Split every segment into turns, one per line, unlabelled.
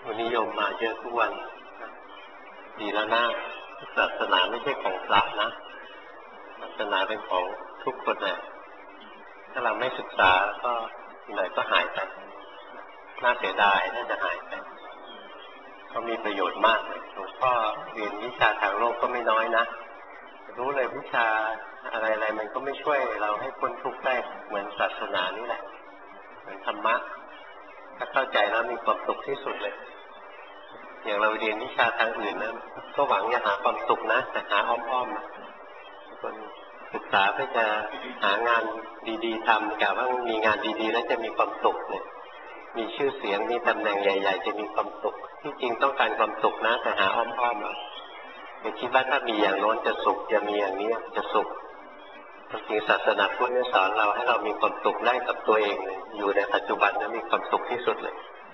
นิยมมาเยอะทุกวันดีแล้วนะศาสนาไม่ใช่ของพระนะศาสนาเป็นของทุกคนนะถ้าเราไม่ศึกษาก็หน่อยก็หายไปน่าเสียดายน่าจะหายไปก็มีประโยชน์มากเลยหลวงพ่อเรียนวิชาทางโลกก็ไม่น้อยนะรู้เลยวิชาอะไรๆมันก็ไม่ช่วยเราให้พ้นทุกข์ได้เหมือนศาสนานี่แหละเหมือนธรรมะถ้าเข้าใจแล้วมีความสุขที่สุดเลยอย่างเราเรียนวิชาทางอื่นนะก็หวังจะหาความสุขนะแต่หาอ้อมๆคนศึกษาเพื่อจะหางานดีๆทำกะว่ามีงานดีๆแล้วจะมีความสุขเนี่ยมีชื่อเสียงมีตำแหน่งใหญ่ๆจะมีความสุขที่จริงต้องการความสุขนะแต่หาอ้อมๆอย่าคิดว่าถ้ามีอย่างโน้นจะสุขจะมีอย่างนี้จะสุขจริงศาสนาพุทธสอนเราให้เรามีความสุขได้กับตัวเองอยู่ในปัจจุบันนั้นมีความสุขที่สุดเลย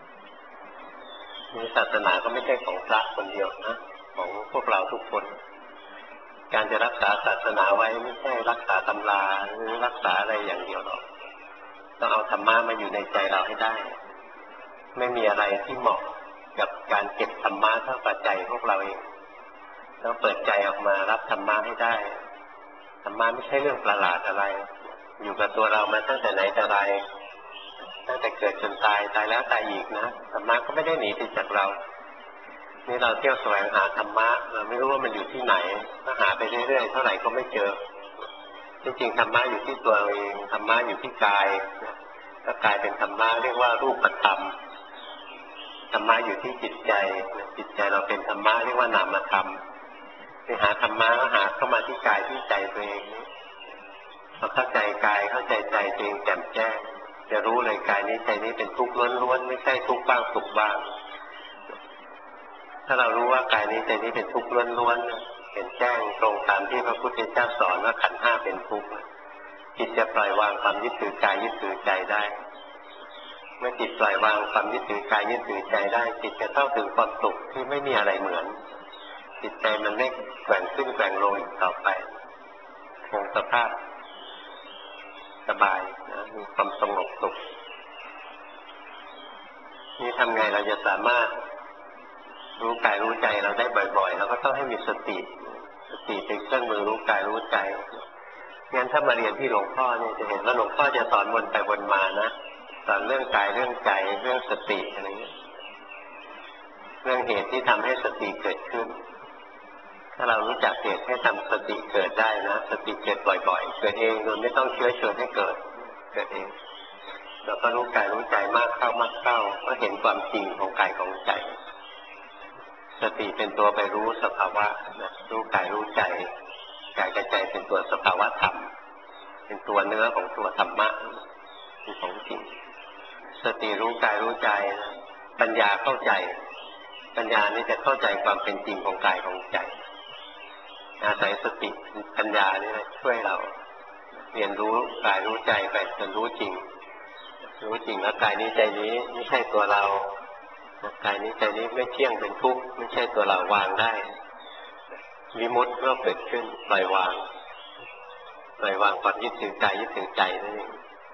นี่ศาสนาก็ไม่ใช่ของพระคนเดียวนะของพวกเราทุกคนการจะรักษาศาสนาไว้ไม่ใช่รักษาตำราหรือรักษาอะไรอย่างเดียวหรอกต้องเอาธรรมะมาอยู่ในใจเราให้ได้ไม่มีอะไรที่เหมาะกับการเก็บธรรมะเท่ากับใจพวกเราเองต้องเปิดใจออกมารับธรรมะให้ได้ธรรมะไม่ใช่เรื่องประหลาดอะไรอยู่กับตัวเรามาตั้งแต่ไหนแต่ไรตั้งแต่เกิดจนตายแล้วตายอีกนะธรรมะก็ไม่ได้หนีไปจากเรานี่เราเที่ยวแสวงหาธรรมะเราไม่รู้ว่ามันอยู่ที่ไหนก็หาไปเรื่อยๆเท่าไหร่ก็ไม่เจอจริงๆธรรมะอยู่ที่ตัวเองธรรมะอยู่ที่กายก็กลายเป็นธรรมะเรียกว่ารูปธรรมธรรมะอยู่ที่จิตใจจิตใจเราเป็นธรรมะเรียกว่านามธรรมไปหาธรรมะก็หาเข้ามาที่กายที่ใจตัวเองพอเข้าใจกายเข้าใจใจตัวเองแจ่มแจ้งจะรู้เลยกายนี้ใจนี้เป็นทุกข์ล้วนๆไม่ใช่ทุกข์บ้างสุขบ้างถ้าเรารู้ว่ากายนี้ใจนี้เป็นทุกข์ล้วนๆเห็นแจ้งตรงตามที่พระพุทธเจ้าสอนว่าขันธ์ห้าเป็นทุกข์จิตจะปล่อยวางความยึดถือกายยึดถือใจได้เมื่อจิตปล่อยวางความยึดถือกายยึดถือใจได้จิตจะเข้าถึงความสุขที่ไม่มีอะไรเหมือนจิตใจมันไม่แกว่งขึ้นแกว่งลงอีกต่อไปคงสภาพสบายนะมีความสงบสุขนี่ทำไงเราจะสามารถรู้กายรู้ใจเราได้บ่อยๆเราก็ต้องให้มีสติเป็นเครื่องมือรู้กายรู้ใจงั้นถ้ามาเรียนที่หลวงพ่อเนี่ยจะเห็นว่าหลวงพ่อจะสอนวนไปวนมานะสอนเรื่องกายเรื่องใจเรื่องสติอะไรเงี้ยเรื่องเหตุที่ทำให้สติเกิดขึ้นถ้าเรารู้จักเหตุให้ทำสติเกิดได้นะสติเกิดบ่อยๆเกิดเองโดยไม่ต้องเชื้อเชิญให้เกิดเองเราก็รู้กายรู้ใจมากเข้ก็เห็นความจริงของกายของใจสติเป็นตัวไปรู้สภาวะนะรู้กายรู้ใจกายกับใจเป็นตัวสภาวะธรรมเป็นตัวเนื้อของตัวธรรมะเป็นของจริงสติรู้กายรู้ใจปัญญาเข้าใจปัญญานี่จะเข้าใจความเป็นจริงของกายของใจอาศัยสติปัญญานี่นะช่วยเราเรียนรู้กายรู้ใจไปจนรู้จริงแล้วกายนี้ใจนี้ไม่ใช่ตัวเรากายนี้ใจนี้ไม่เที่ยงเป็นทุกข์ไม่ใช่ตัวเราวางได้วิมุตติก็เกิดขึ้นปล่อยวางความยึดถือกายยึดถือใจนั่นเอง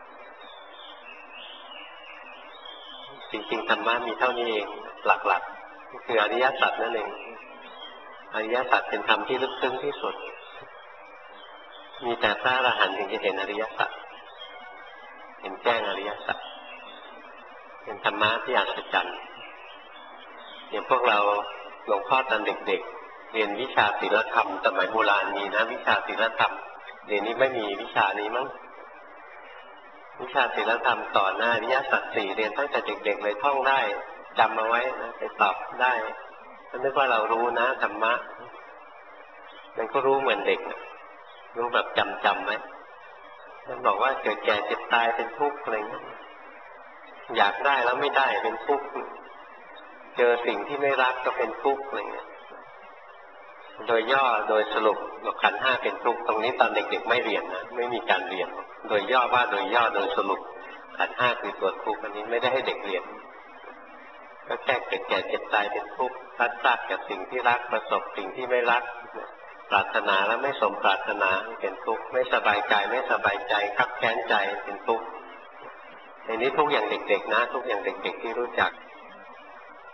จริงๆธรรมะมีเท่านี้เองหลักๆคืออริยสัจนั่นเองอริยสัจเป็นธรรมที่ลึกซึ้งที่สุดมีแต่พระอรหันต์ถึงจะเห็นอริยสัจเห็นแจ้งอริยสัจเป็นธรรมะที่อัศจรรย์อย่างพวกเราหลวงพ่อตอนเด็กๆเรียนวิชาศีลธรรมสมัยโบราณมีนะวิชาศีลธรรมเดี๋ยวนี้ไม่มีวิชานี้มั้งวิชาศีลธรรมต่อหน้าอริยสัจสี่เรียนตั้งแต่เด็กๆเลยท่องได้จำเอาไว้นะไปตอบได้นึกว่าเรารู้นะธรรมะมันก็รู้เหมือนเด็กรู้แบบจำไว้มันบอกว่าเกิดแก่เจ็บตายเป็นทุกข์อะไรเงี้ยอยากได้แล้วไม่ได้เป็นทุกข์เจอสิ่งที่ไม่รักก็เป็นทุกข์อะไรเงี้ยโดยย่อโดยสรุปขันธ์ห้าเป็นทุกข์ตรงนี้ตอนเด็กๆไม่เรียนนะไม่มีการเรียนโดยย่อว่าโดยย่อโดยสรุปขันธ์ห้าคือตัวทุกข์อันนี้ไม่ได้ให้เด็กเรียนก็แค่เกิดแก่เจ็บตายเป็นทุกข์พลัดพรากจากสิ่งที่รักประสบสิ่งที่ไม่รักปรารถนาแล้วไม่สมปรารถนาเป็นทุกข์ไม่สบายใจไม่สบายใจคับแค้นใจเป็นทุกข์ในนี้ทุกอย่างเด็กๆนะทุกอย่างเด็กๆที่รู้จัก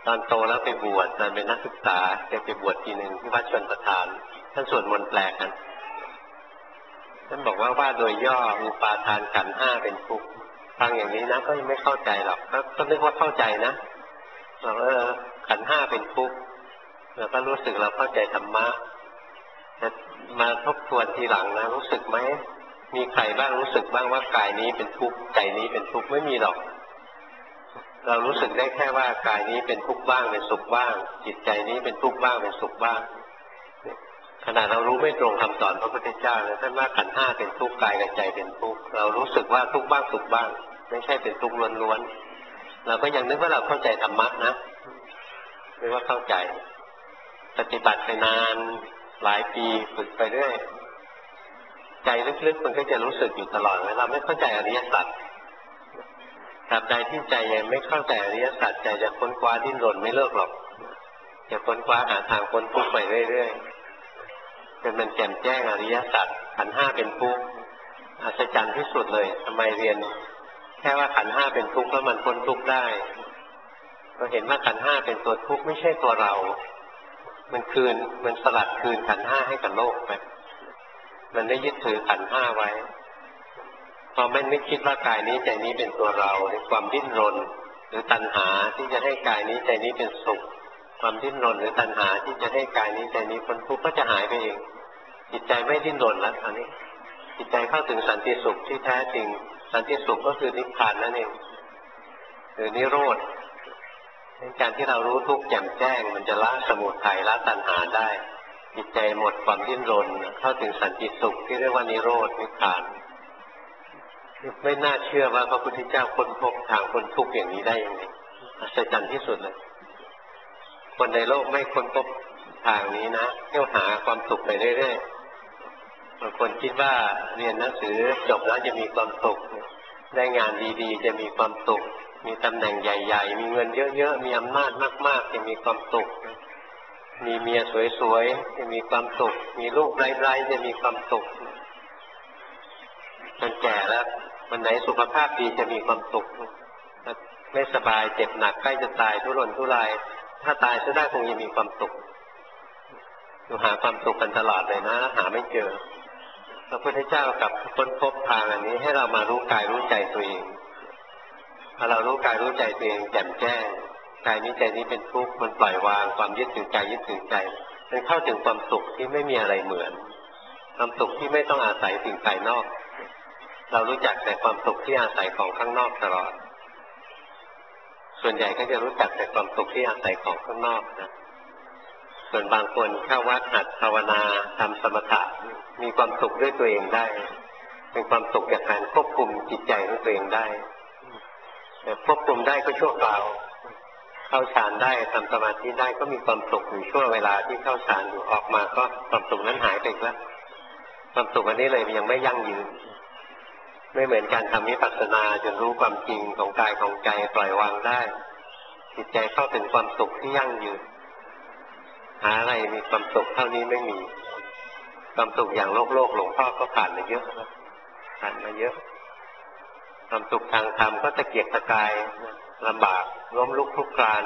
ตอนโตแล้วไปบวชตอนเป็นนักศึกษาจะไปบวชทีหนึ่งที่วัดชลประทานท่านสวดมนต์แปลกันท่านบอกว่าโดยย่ออุปาทานขันธ์ห้าเป็นทุกข์ฟังอย่างนี้นะก็ยังไม่เข้าใจหรอกก็นึกว่าเข้าใจนะบอกขันธ์ห้าเป็นทุกข์แล้วก็รู้สึกเราเข้าใจธรรมะแต่มาทบทวนทีหลังนะรู้สึกไหมมีใครบ้างรู้สึกบ้างว่ากายนี้เป็นทุกข์ใจนี้เป็นทุกข์ไม่มีหรอกเรารู้สึกได้แค่ว่ากายนี้เป็นทุกข์บ้างเป็นสุขบ้างจิตใจนี้เป็นทุกข์บ้างเป็นสุขบ้างขณะเรารู้ไม่ตรงคำสอนพระพุทธเจ้าท่านว่าขันธ์ห้าเป็นทุกข์กายกับใจเป็นทุกข์เรารู้สึกว่าทุกข์บ้างสุขบ้างไม่ใช่เป็นทุกข์ล้วนๆเราก็ยังนึกว่าเราเข้าใจธรรมะนะนึกว่าเข้าใจปฏิบัติไปนานหลายปีฝึกไปเรื่อยใจลึกๆมันก็จะรู้สึกอยู่ตลอดเราไม่เข้าใจอริยสัจตราบใดที่ใจยังไม่เข้าใจอริยสัจใจจะค้นคว้าดิ้นรนไม่เลิกหรอกจะค้นคว้าหาทางพ้นทุกข์ไปเรื่อยๆจนมันแจ่มแจ้งอริยสัจขันธ์ห้าเป็นทุกข์อัศจรรย์ที่สุดเลยทำไมเรียนแค่ว่าขันธ์ห้าเป็นทุกข์แล้วมันพ้นทุกข์ได้เราเห็นว่าขันธ์ห้าเป็นตัวทุกข์ไม่ใช่ตัวเรามันสลัดคืนขันธ์ห้าให้กับโลกไปมันได้ยึดถือขันธ์ห้าไว้พอไม่คิดว่ากายนี้ใจนี้เป็นตัวเราในความดิ้นรนหรือตัณหาที่จะให้กายนี้ใจนี้เป็นสุขความดิ้นรนหรือตัณหาที่จะให้กายนี้ใจนี้พ้นทุกข์ก็จะหายไปเองจิตใจไม่ดิ้นรนแล้วตอนนี้จิตใจเข้าถึงสันติสุขที่แท้จริงสันติสุขก็คือนิพพานนั่นเองหรือนิโรธการที่เรารู้ทุกข์แจ่มแจ้งมันจะละสมุทัยละตัณหาได้จิตใจหมดความดิ้นรนเข้าถึงสันติสุขที่เรียกว่านิโรธนิพพานไม่น่าเชื่อว่าพระพุทธเจ้าค้นพบทางพ้นทุกข์อย่างนี้ได้ยังไงอัศจรรย์ที่สุดเลยคนในโลกไม่ค้นพบทางนี้นะเที่ยวหาความสุขไปเรื่อยๆบางคนคิดว่าเรียนหนังสือจบแล้วจะมีความสุขได้งานดีๆจะมีความสุขมีตำแหน่งใหญ่ๆมีเงินเยอะๆมีอำนาจมากๆจะมีความสุขมีเมียสวยๆจะมีความสุขมีลูกไร้ๆจะมีความสุขจนแก่แล้ววันไหนสุขภาพดีจะมีความสุขไม่สบายเจ็บหนักใกล้จะตายทุรนทุรายถ้าตายซะได้คงจะมีความสุขอยู่หาความสุขกันตลอดเลยนะหาไม่เจอพระพุทธเจ้ากับค้นพบทางอันนี้ให้เรามารู้กายรู้ใจตัวเองพอเรารู้กายรู้ใจตัวเองแจ่มแจ้งกายนี้ใจนี้เป็นทุกข์มันปล่อยวางความยึดถือใจยึดถือใจมันเข้าถึงความสุขที่ไม่มีอะไรเหมือนความสุขที่ไม่ต้องอาศัยสิ่งภายนอกเรารู้จักแต่ความสุขที่อาศัยของข้างนอกตลอดส่วนใหญ่ก็จะรู้จักแต่ความสุขที่อาศัยของข้างนอกนะส่วนบางคนเข้าวัดหัดภาวนาทำสมถะมีความสุขด้วยตัวเองได้เป็นความสุขจากการควบคุมจิตใจของตัวเองได้แต่ควบคุมได้ก็ชั่วคราวเข้าฌานได้ทำสมาธิได้ก็มีความสุขอยู่ชั่วเวลาที่เข้าฌานอยู่ออกมาก็ความสุขนั้นหายไปแล้วความสุขอันนี้เลยยังไม่ยั่งยืนไม่เหมือนการทำวิปัสสนาจนรู้ความจริงของกายของใจปล่อยวางได้จิตใจเข้าถึงความสุขที่ยั่งยืนหาอะไรมีความสุขเท่านี้ไม่มีความสุขอย่างโลกหลวงพ่อก็ผ่านมาเยอะความสุขทางธรรมก็ตะเกียกตะกายลำบากล้มลุกคลุกคลาน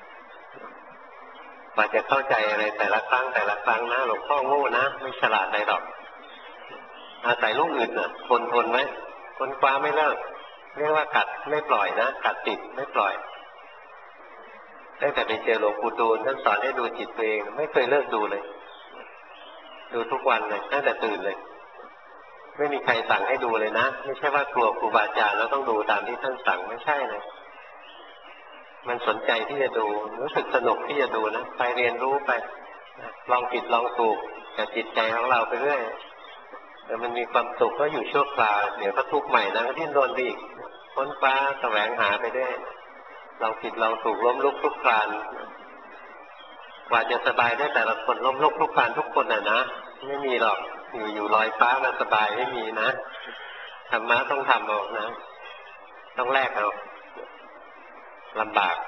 กว่าจะเข้าใจอะไรแต่ละครั้งนะหลวงพ่อโง่นะไม่ฉลาดอะไรหรอกอาศัยลูกอื่นน่ะทนไว้ค้นคว้าไม่เลิกเรียกว่ากัดไม่ปล่อยนะกัดติดไม่ปล่อยตั้งแต่ไปเจอหลวงปู่ดูลท่านสอนให้ดูจิตตัวเองไม่เคยเลิกดูเลยดูทุกวันเลยตั้งแต่ตื่นเลยไม่มีใครสั่งให้ดูเลยนะไม่ใช่ว่ากลัวครูบาอาจารย์แล้วต้องดูตามที่ท่านสั่งไม่ใช่เลยมันสนใจที่จะดูรู้สึกสนุกที่จะดูนะไปเรียนรู้ไปลองผิดลองถูกกับจิตใจของเราไปเรื่อยแต่มันมีความสุขก็อยู่ชั่วคราวเดี๋ยวก็ทุกข์ใหม่นะก็ดิ้นรนไปอีกค้นคว้าแสวงหาไปเรื่อยลองผิดลองถูกล้มลุกคลุกคลานกว่าจะสบายได้แต่ละคนล้มลุกคลุกคลานทุกคนนะไม่มีหรอกอยู่ลอยฟ้ามาสบายไม่มีนะธรรมะต้องทำเอานะต้องแลกเอาลำบาก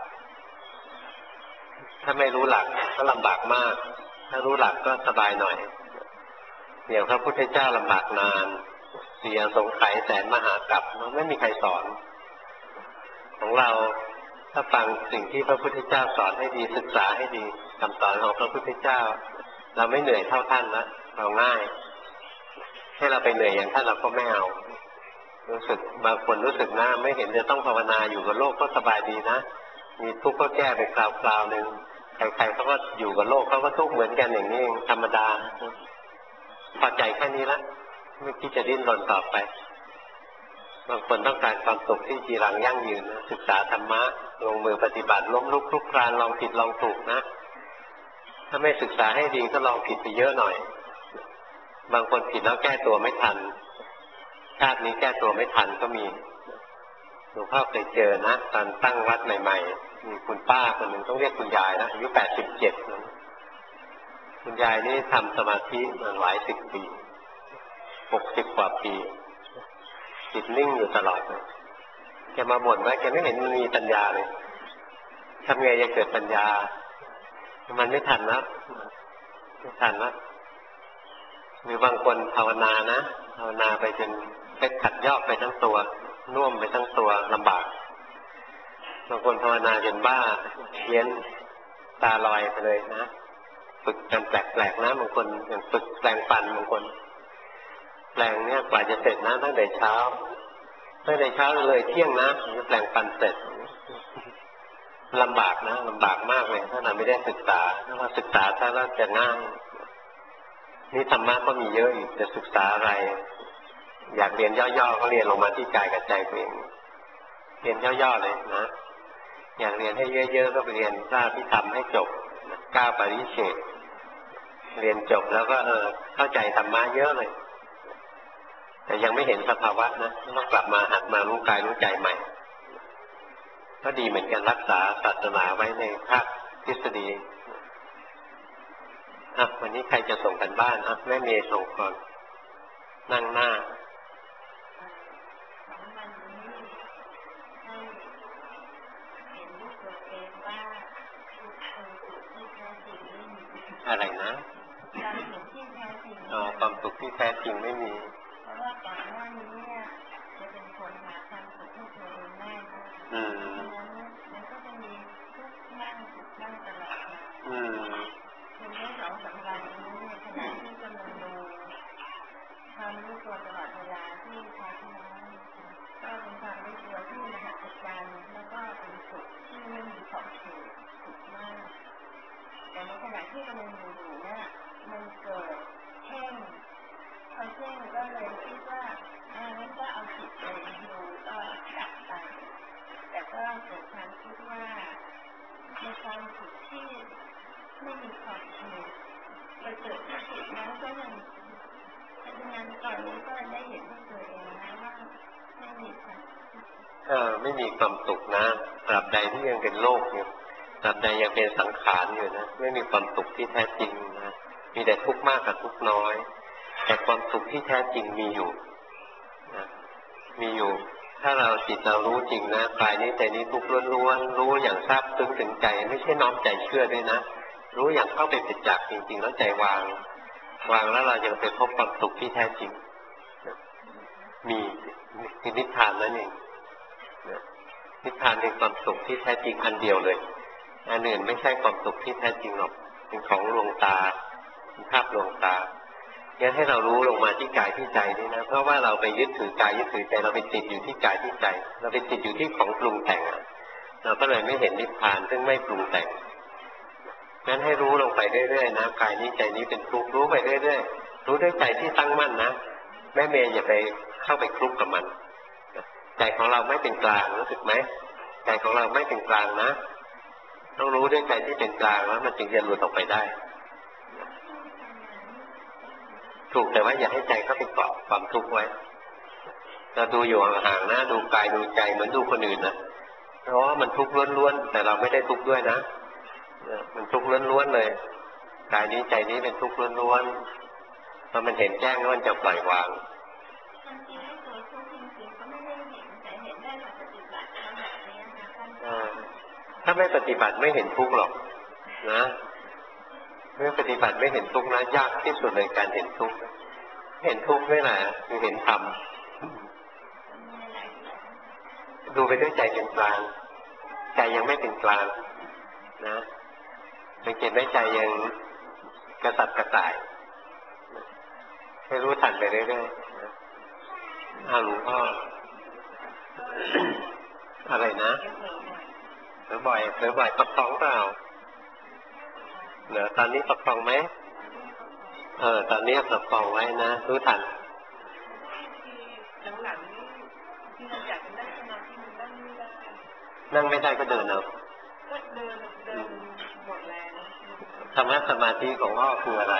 ถ้าไม่รู้หลักก็ลำบากมากถ้ารู้หลักก็สบายหน่อยเดี๋ยวพระพุทธเจ้าลำบากนานเสียสงไขยแสนมหากาพย์มันไม่มีใครสอนของเราถ้าฟังสิ่งที่พระพุทธเจ้าสอนให้ดีศึกษาให้ดีคำสอนของพระพุทธเจ้าเราไม่เหนื่อยเท่าท่านนะเราง่ายให้เราไปเหนื่อยอย่างท่านเราก็ไม่เอารู้สึกบางคนรู้สึกนะไม่เห็นจะต้องภาวนาอยู่กับโลกก็สบายดีนะมีทุกข์ก็แก้ไปคราวๆหนึ่งใครๆเขาก็อยู่กับโลกเขาก็ทุกข์เหมือนกันอย่างนี้เองธรรมดาพอใจแค่นี้ละไม่คิดจะดิ้นรนต่อไปบางคนต้องการความสุขที่จีรังยั่งยืนนะศึกษาธรรมะลงมือปฏิบัติล้มลุกคลุกคลานลองผิดลองถูกนะถ้าไม่ศึกษาให้ดีก็ลองผิดไปเยอะหน่อยบางคนผิดแล้วแก้ตัวไม่ทันชาตินี้แก้ตัวไม่ทันก็มีหลวงพ่อเคยเจอนะตอนตั้งวัดใหม่ๆมีคุณป้าคนหนึ่งต้องเรียกคุณยายนะอายุ87คุณยายนี่ทำสมาธิมาหลายสิบปี60 กว่าปีจิตนิ่งอยู่ตลอดเลยแกมาบ่นว่าแกไม่เห็นมีปัญญาเลยทำไงจะเกิดปัญญามันไม่ทันนะไม่ทันนะหรือบางคนภาวนานะภาวนาไปจนเป็นขัดยอกไปทั้งตัวน่วมไปทั้งตัวลำบากบางคนภาวนาจนบ้าเพี้ยนตาลอยไปเลยนะฝึกกันแปลกๆนะบางคนอย่างฝึกแปลงฟันบางคนแปลงเนี่ยกว่าจะเสร็จนะตั้งแต่เช้าเลยเที่ยงนะถึงจะแปลงฟันเสร็จลำบากนะลำบากมากเลยถ้าเราไม่ได้ศึกษาถ้าเราศึกษาถ้าเราจะง่ายนี่ธรรมะก็มีเยอะอีกจะศึกษาอะไรอยากเรียนย่อๆก็เรียนลงมาที่กายกับใจเองเรียนย่อๆเลยนะอยากเรียนให้เยอะๆก็ไปเรียนพระอภิธรรมให้จบ9 ปริเฉดเรียนจบแล้วก็เข้าใจธรรมะเยอะเลยแต่ยังไม่เห็นสภาวะนะต้องกลับมาหัดมารู้กายรู้ใจใหม่ก็ดีเหมือนกันรักษาศาสนาไว้ในภาคทฤษฎีวันนี้ใครจะส่งกันบ้านแม่เมย์ส่งก่อนนั่งหน้าอะไรนะความสุขที่แท้จริงไม่มีเพราะว่าก่อนหน้านี้เนี่ยจะเป็นคนหาความสุขให้ตัวเองได้มันก็จะมีทุกข์นั่งสุขนั่งตลอดในเมื่อ2-3 วันนี้ในขณะที่กำลังดูความรู้ตัวตลอดเวลาที่ใช้ที่น้อยก็เป็นความรู้ตัวที่มหัศจรรย์แล้วก็เป็นสุขที่ไม่มีขอบเขตสุขมากแต่ในขณะที่กำลังดูอยู่เนี่ยมันเกิดเช่นก็เลยคิดว่างั้นก็เอาจิตไปดูก็ดับไปแต่ก็เกิดความคิดว่าในความสุขที่ไม่มีขอบเขตไปเกิดที่จิตนั้นก็ยังดังนั้นตอนนี้ก็ได้เห็นด้วยตัวเองนะว่าไม่มีความไม่มีความสุขนะตราบใดที่ยังเป็นโลกอยู่ตราบใดยังเป็นสังขารอยู่นะไม่มีความสุขที่แท้จริงนะมีแต่ทุกข์มากกับทุกข์น้อยแต่ความสุขที่แท้จริงมีอยู่นะมีอยู่ถ้าเราจิตเรารู้จริงนะกายนี้ใจนี้ทุกข์ล้วนๆรู้อย่างซาบซึ้งถึงใจไม่ใช่น้อมใจเชื่อด้วยนะรู้อย่างเข้าไปเป็นจักจริงๆแล้วใจวางแล้วเรายังไปพบความสุขที่แท้จริงมีนิพพานนั่นเองนิพพานเป็นความสุขที่แท้จริงอันเดียวเลยอันอื่นไม่ใช่ความสุขที่แท้จริงหรอกเป็นของลวงตาเป็นภาพลวงตางั้นให้เรารู้ลงมาที่กายที่ใจนี่นะเพราะว่าเราไปยึดถือกายยึดถือใจเราไปติดอยู่ที่กายที่ใจเราไปติดอยู่ที่ของปรุงแต่งเราก็เลยไม่เห็นนิพพานซึ่งไม่ปรุงแต่งงั้นให้รู้ลงไปเรื่อยๆนะกายนี้ใจนี้เป็นทุกข์รู้ไปเรื่อยๆรู้ด้วยใจที่ตั้งมั่นนะแม่เมย์อย่าไปเข้าไปคลุกกับมันใจของเราไม่เป็นกลางรู้สึกไหมใจของเราไม่เป็นกลางนะต้องรู้ด้วยใจที่เป็นกลางแล้วมันจึงจะหลุดออกไปได้ถูกแต่ว่าอย่าให้ใจเข้าไปเกาะความทุกข์ไว้เราดูอยู่ห่างๆนะดูกายดูใจเหมือนดูคนอื่นนะเพราะว่ามันทุกข์ล้วนๆแต่เราไม่ได้ทุกข์ด้วยนะมันทุกข์ล้วนๆเลยกายนี้ใจนี้เป็นทุกข์ล้วนๆพอมันเห็นแจ้งแล้วมันจะปล่อยวางถ้าไม่ปฏิบัติไม่เห็นทุกข์หรอกนะเมื่อปฏิบัติไม่เห็นทุกข์นะยากที่สุดเลยการเห็นทุกข์เห็นทุกข์นี่แหละคือเห็นธรรมดูไปด้วยใจเป็นกลางใจใจยังไม่เป็นกลางนะสังเกตไหมใจยังกระสับกระส่ายให้รู้ทันไปเรื่อยๆหลวงพ่อ อะไรนะเผลอบ่อยประคองเปล่าเหรอตอนนี้ประคองไหมตอนนี้ประคองไว้นะรู้ทันนั่งไม่ได้ก็เดินเอาธรรมะสมาธิของพ่อคืออะไร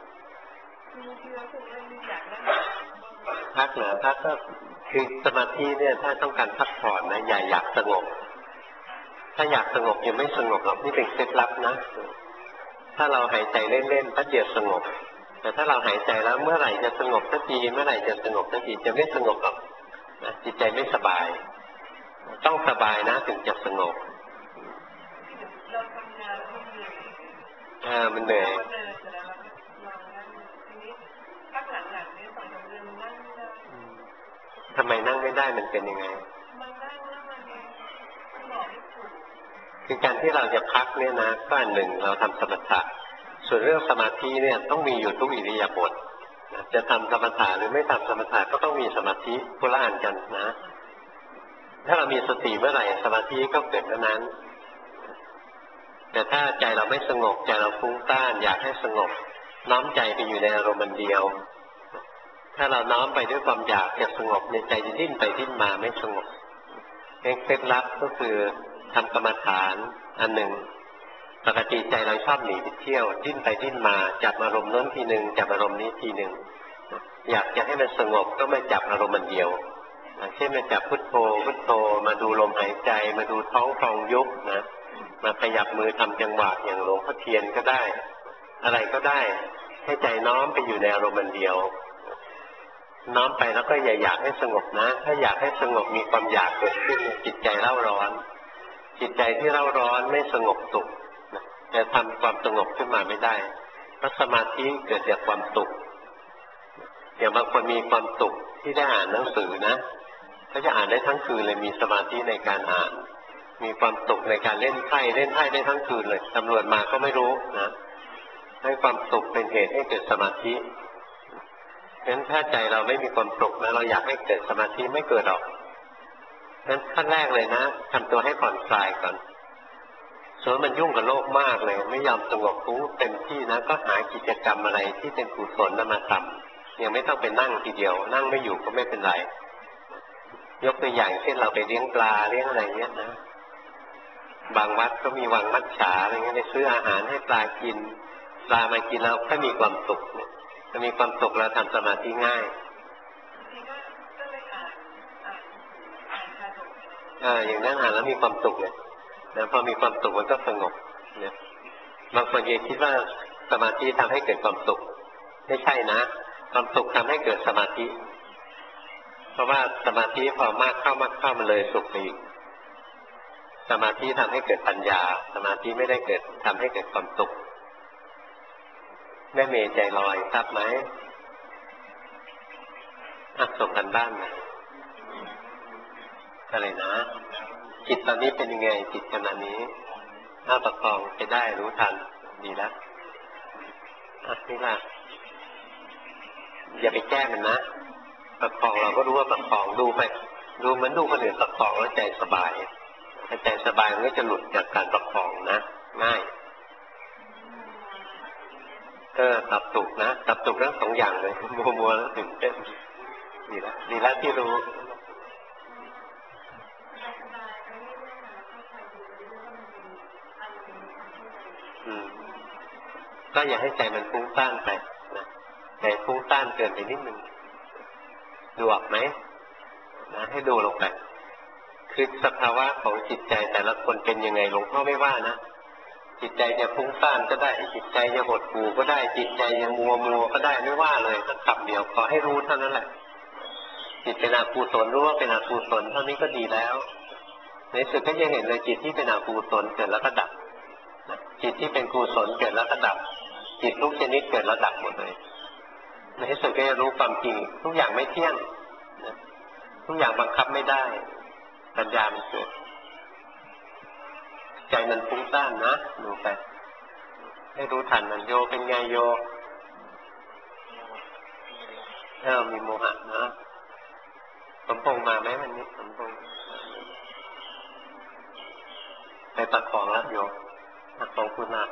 พักเหรอพักก็คือสมาธิเนี่ยถ้าต้องการพักผ่อนนะอย่าอยากสงบถ้าอยากสงบยังไม่สงบหรอกนี่เป็นเคล็ดลับนะถ้าเราหายใจเล่นๆแป๊บเดียวสงบแต่ถ้าเราหายใจแล้วเมื่อไหร่จะสงบสักทีเมื่อไหร่จะสงบสักทีจะไม่สงบหรอกนะจิตใจไม่สบายต้องสบายนะถึงจะสงบมันเหนื่อยทำไมนั่งไม่ได้มันเป็นยังไงคือการที่เราจะพักเนี่ยนะก็อันหนึ่งเราทำสมถะส่วนเรื่องสมาธิเนี่ยต้องมีอยู่ทุกอิริยาบถจะทำสมถะหรือไม่ทำสมถะก็ต้องมีสมาธิคนละอันกันนะถ้าเรามีสติเมื่อไหร่สมาธิก็เกิดเมื่อนั้นแต่ถ้าใจเราไม่สงบใจเราฟุ้งซ่านอยากให้สงบน้อมใจไปอยู่ในอารมณ์เดียวถ้าเราน้อมไปด้วยความอยากจะสงบในใจจะดิ้นไปดิ้นมาไม่สงบเคล็ดลับก็คือทำกรรมฐานอันหนึ่งปกติใจเราชอบหนีไปเที่ยวดิ้นไปดิ้นมาจับอารมณ์นั้นทีหนึ่งจับอารมณ์นี้ทีหนึ่งอยากจะให้มันสงบก็ไม่จับอารมณ์เดียวเช่นมาจับพุทโธพุทโธมาดูลมหายใจมาดูท้องพองยุบนะมาขยับมือทำจังหวะอย่างหลวงพ่อเทียนก็ได้อะไรก็ได้ให้ใจน้อมไปอยู่ในอารมณ์เดียวน้อมไปแล้วก็อย่าอยากให้สงบนะถ้าอยากให้สงบมีความอยากเกิดขึ้นจิตใจเร่าร้อนจิตใจที่เร่าร้อนไม่สงบสุขจะทำความสงบขึ้นมาไม่ได้เพราะสมาธิเกิดจากความสุขอย่างบางคนมีความสุขที่ได้อ่านหนังสือนะเขาจะอ่านได้ทั้งคืนเลยมีสมาธิในการอ่านมีความสุขในการเล่นไพ่ได้ทั้งคืนเลยตำรวจมาก็ไม่รู้นะให้ความสุขเป็นเหตุให้เกิดสมาธิงั้นถ้าใจเราไม่มีความสุขนะเราอยากให้เกิดสมาธิไม่เกิดหรอกงั้นขั้นแรกเลยนะทำตัวให้ผ่อนคลายก่อนส่วนมันยุ่งกับโลกมากเลยไม่ยอมสงบฟุ้งเต็มที่นะก็หากิจกรรมอะไรที่เป็นกุศลมาทำยังไม่ต้องไปนั่งทีเดียวนั่งไม่อยู่ก็ไม่เป็นไรยกตัวอย่างเช่นเราไปเลี้ยงปลาเลี้ยงอะไรเงี้ยนะบางวัดก็มีวังมัจฉาอะไรเงี้ยไปซื้ออาหารให้ปลากินปลามากินแล้วก็มีความสุขถ้ามีความสุขเราทำสมาธิง่ายอย่างนั้นอ่านแล้วมีความสุขเนี่ยนะพอมีความสุขมันก็สงบเนี่ยบางคนยังคิดว่าสมาธิทำให้เกิดความสุขไม่ใช่นะความสุขทำให้เกิดสมาธิเพราะว่าสมาธิพอมากเข้ามันเลยสุขไปอีกสมาธิทำให้เกิดปัญญาสมาธิไม่ได้เกิดทำให้เกิดความสุขแม่เมย์ใจลอยทราบไหมส่งกันบ้านนะอะไรนะจิตตอนนี้เป็นยังไงจิตขณะนี้ประคองไปได้รู้ทันดีแล้วนี่ล่ะอย่าไปแก้มันนะประคองเราก็รู้ว่าประคองดูไปดูเหมือนดูคนอื่นประคองแล้วใจสบายถ้าใจสบายมันก็จะหลุดจากการประคองนะง่ายตับตุกนะตับตุกทั้งสองอย่างเลยมัวแล้วตื่นเต้นดีแล้วที่รู้ก็อย่าให้ใจมันฟุ้งซ่านไปนะใจฟุ้งซ่านเกินไปนิดนึงดูออกไหมนะให้ดูลงไปคือสภาวะของจิตใจแต่ละคนเป็นยังไงหลวงพ่อไม่ว่านะจิตใจจะฟุ้งซ่านก็ได้จิตใจจะหดหู่ก็ได้จิตใจจะมัวก็ได้ไม่ว่าเลยสักคำเดียวขอให้รู้เท่านั้นแหละจิตเป็นอกุศลรู้ว่าเป็นอกุศลเท่านี้ก็ดีแล้วในสุดก็จะเห็นเลยจิตที่เป็นอกุศลเกิดแล้วก็ดับจิตที่เป็นกุศลเกิดแล้วก็ดับจิตทุกชนิดเกิดแล้วดับหมดเลยในที่สุดก็จะรู้ความจริงทุกอย่างไม่เที่ยงทุกอย่างบังคับไม่ได้ปัญญามันเกิดใจมันฟุ้งซ่านนะดูไปให้รู้ทันมันโยเป็นไงโยมีโมหะนะสมพงษ์มาไหมวันนี้สมพงษ์ไปประคองแล้วโยประคองคุณนะ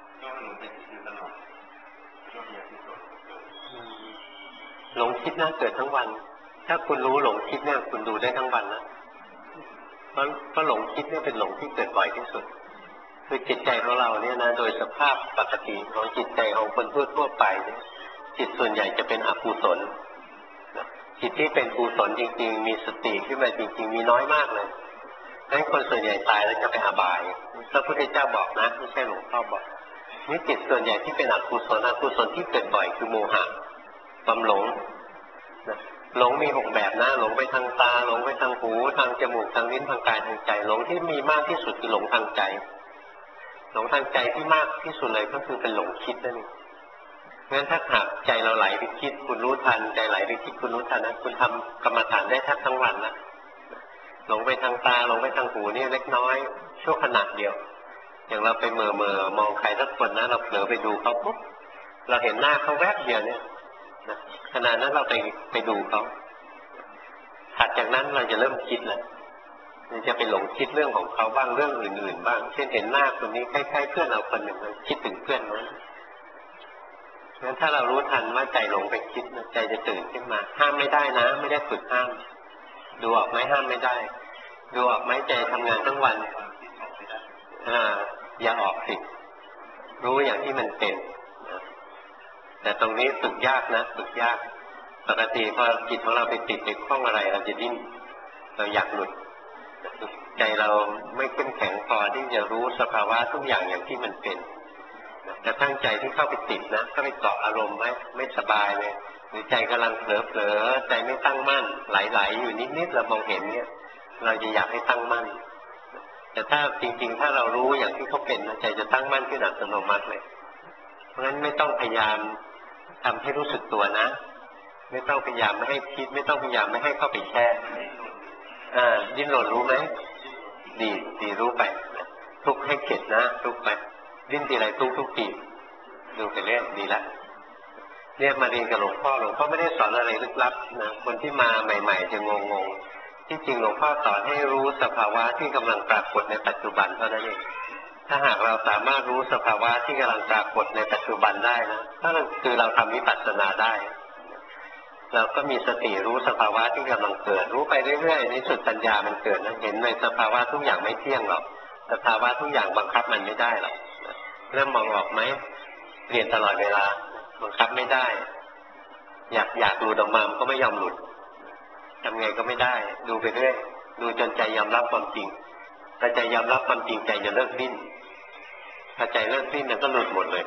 หลงคิดนะเกิดทั้งวันถ้าคุณรู้หลงคิดเนี่ยคุณดูได้ทั้งวันนะเพราะหลงคิดเนี่ยเป็นหลงที่เกิดบ่อยที่สุดคือจิตใจของเราเนี่ยนะโดยสภาพปกติของจิตใจของคนทั่วไปเนี่ยจิตส่วนใหญ่จะเป็นอกุศลจิตที่เป็นกุศลจริงๆมีสติขึ้นมาจริงๆมีน้อยมากเลยงั้นคนส่วนใหญ่ตายแล้วจะไปอบายพระพุทธเจ้าบอกนะไม่ใช่หลวงพ่อบอกนี่จิตส่วนใหญ่ที่เป็นอกุศลที่เกิดบ่อยคือโมหะความหลงหลงมี6แบบนะหลงไปทางตาหลงไปทางหูทางจมูกทางลิ้นทางกายทางใจหลงที่มีมากที่สุดคือหลงทางใจหลงทางใจที่มากที่สุดเลยก็คือเป็นหลงคิดนั่นเองงั้นถ้าหากใจเราไหลไปคิดคุณรู้ทันใจไหลไปคิดคุณรู้ทันนะคุณทำกรรมฐานได้ทั้งวันนะหลงไปทางตาหลงไปทางหูนี่เล็กน้อยชั่วขณะเดียวอย่างเราไปเมื่อมองใครสักคนนะเราเผลอไปดูเขาปุ๊บเราเห็นหน้าเขาแวบเดียวเนี่ยขณะนั้นเราไปดูเขาถัดจากนั้นเราจะเริ่มคิดแล้วมันจะไปหลงคิดเรื่องของเขาบ้างเรื่องอื่นๆบ้างเช่นเห็นหน้าคนนี้คล้ายๆเพื่อนเราคนหนึ่งคิดถึงเพื่อนนั้นงั้นถ้าเรารู้ทันว่าใจหลงไปคิดใจจะตื่นขึ้นมาห้ามไม่ได้นะไม่ได้ฝึกห้ามดูออกไหมห้ามไม่ได้ดูออกไหมใจทำงานทั้งวันอย่าออกสิรู้อย่างที่มันเป็นแต่ตรงนี้ฝึกยากนะฝึกยากปกติพอจิตของเราไปติดในข้องอะไรเราจะดิ้นเราอยากหลุดใจเราไม่เข้มแข็งพอที่จะรู้สภาวะทุกอย่างอย่างที่มันเป็นแต่ตั้งใจที่เข้าไปติดนะเข้าไปเกาะอารมณ์ไม่สบายเลยหรือใจกำลังเผลอใจไม่ตั้งมั่นไหลๆอยู่นิดๆเรามองเห็นเนี่ยเราจะอยากให้ตั้งมั่นแต่ถ้าจริงๆถ้าเรารู้อย่างที่เขาเป็นใจจะตั้งมั่นขึ้นอัตโนมัติเลยเพราะฉะนั้นไม่ต้องพยายามทำให้รู้สึกตัวนะไม่ต้องพยายามไม่ให้คิดไม่ต้องพยายามไม่ให้เข้าไปแช่ดิ้นรนรู้ไหมดีรู้ไปทุกให้เข็ดนะทุกไปดิ้นทีไรทุกทีดูไปเรื่อยดีละเนี่ยมาเรียนกับหลวงพ่อไม่ได้สอนอะไรลึกลับนะคนที่มาใหม่ๆจะงงที่จริงหลวงพ่อสอนให้รู้สภาวะที่กำลังปรากฏในปัจจุบันเท่านั้นเองถ้าหากเราสามารถรู้สภาวะที่กำลังปรากฏในปัจจุบันได้นะก็คือเราทำวิปัสสนาได้เราก็มีสติรู้สภาวะที่กำลังเกิดรู้ไปเรื่อยๆในสุดปัญญามันเกิดนะเห็นในสภาวะทุกอย่างไม่เที่ยงหรอกสภาวะทุกอย่างบังคับมันไม่ได้หรอกเริ่มมองออกไหมเรียนตลอดเวลาบังคับไม่ได้อยากหลุดออกมามันก็ไม่ยอมหลุดทำไงก็ไม่ได้ดูไปเรื่อยดูจนใจยอมรับความจริงถ้าใจยอมรับความจริงใจจะเลิกดิ้นถ้าใจเลิกดิ้นมันก็หลุดหมดเลย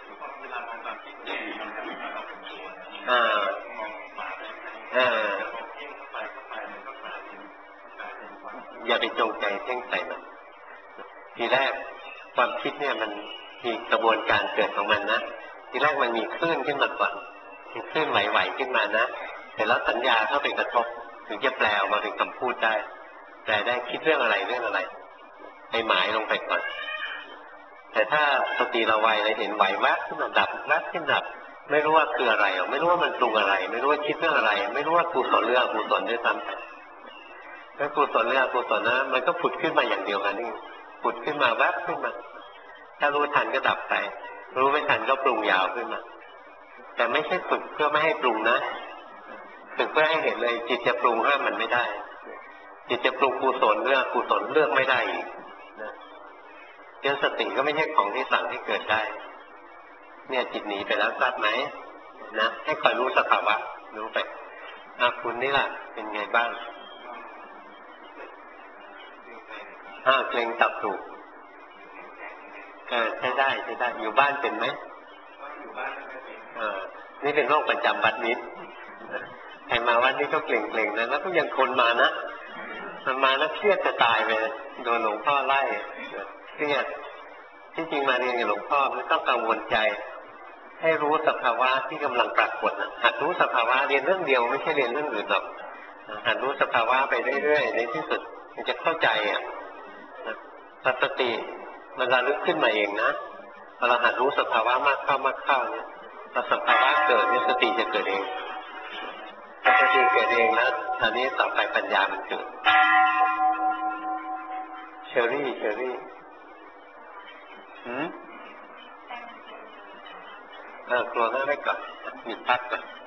อย่าไปจงใจเพ่งใส่มันทีแรกความคิดเนี่ยมันมีกระบวนการเกิดของมันนะทีแรกมันมีคลื่นขึ้นมาก่อนมีคลื่นไหวๆขึ้นมานะแต่แล้วสัญญาเข้าไปกระทบถึงจะแปลออกมาเป็นคำพูดได้แปลได้คิดเรื่องอะไรให้หมายลงไปก่อนแต่ถ้าสติเราไวเราเห็นไหวแวบขึ้นมาดับแวบขึ้นดับไม่รู้ว่าคืออะไรไม่รู้ว่ามันปรุงอะไรไม่รู้ว่าคิดเรื่องอะไรไม่รู้ว่ากุศลหรืออกุศลด้วยซ้ำไปถ้ากุศลหรืออกุศลนะมันก็ผุดขึ้นมาอย่างเดียวกันนี่ผุดขึ้นมาแวบขึ้นมาถ้ารู้ทันก็ดับไปรู้ไม่ทันก็ปรุงยาวขึ้นมาแต่ไม่ใช่ฝึกเพื่อไม่ให้ปรุงนะฝึกเพื่อให้เห็นเลยจิตจะปรุงห้ามมันไม่ได้จิตจะปรุงกุศลหรืออกุศลเลือกไม่ได้อีกนะเรื่องสติก็ไม่ใช่ของที่สั่งให้เกิดได้เนี่ยจิตหนีไปแล้วทราบไหมนะให้คอยรู้สภาวะรู้ไปคุณนี่ล่ะเป็นไงบ้างเกรงจับถูกใช้ได้อยู่บ้านเป็นไหมอยู่บ้านนี่เป็นโรคประจำวัดนิดใครมาวัดนี้ก็เกรงๆนะแล้วก็ยังคนมานะมันมาแล้วเครียดจะตายไปโดนหลวงพ่อไล่เครียดที่จริงมาเรียนกับหลวงพ่อไม่ต้องกังวลใจให้รู้สภาวะที่กำลังปรากฏนะหัดรู้สภาวะเรียนเรื่องเดียวไม่ใช่เรียนเรื่องอื่นหรอกหัดรู้สภาวะไปเรื่อยๆในที่สุดมันจะเข้าใจเข้สติมันระลึกขึ้นมาเองนะพอเราหัดรู้สภาวะมากเข้ามากเข้าเนี่ยพอสภาวะเกิดเนี่ยสติจะเกิดเองสติเกิดเองแล้วคราวนี้ต่อไปปัญญามันเกิดเชอรี่กลัวหน้าไว้ก่อนหยุดพักก่อน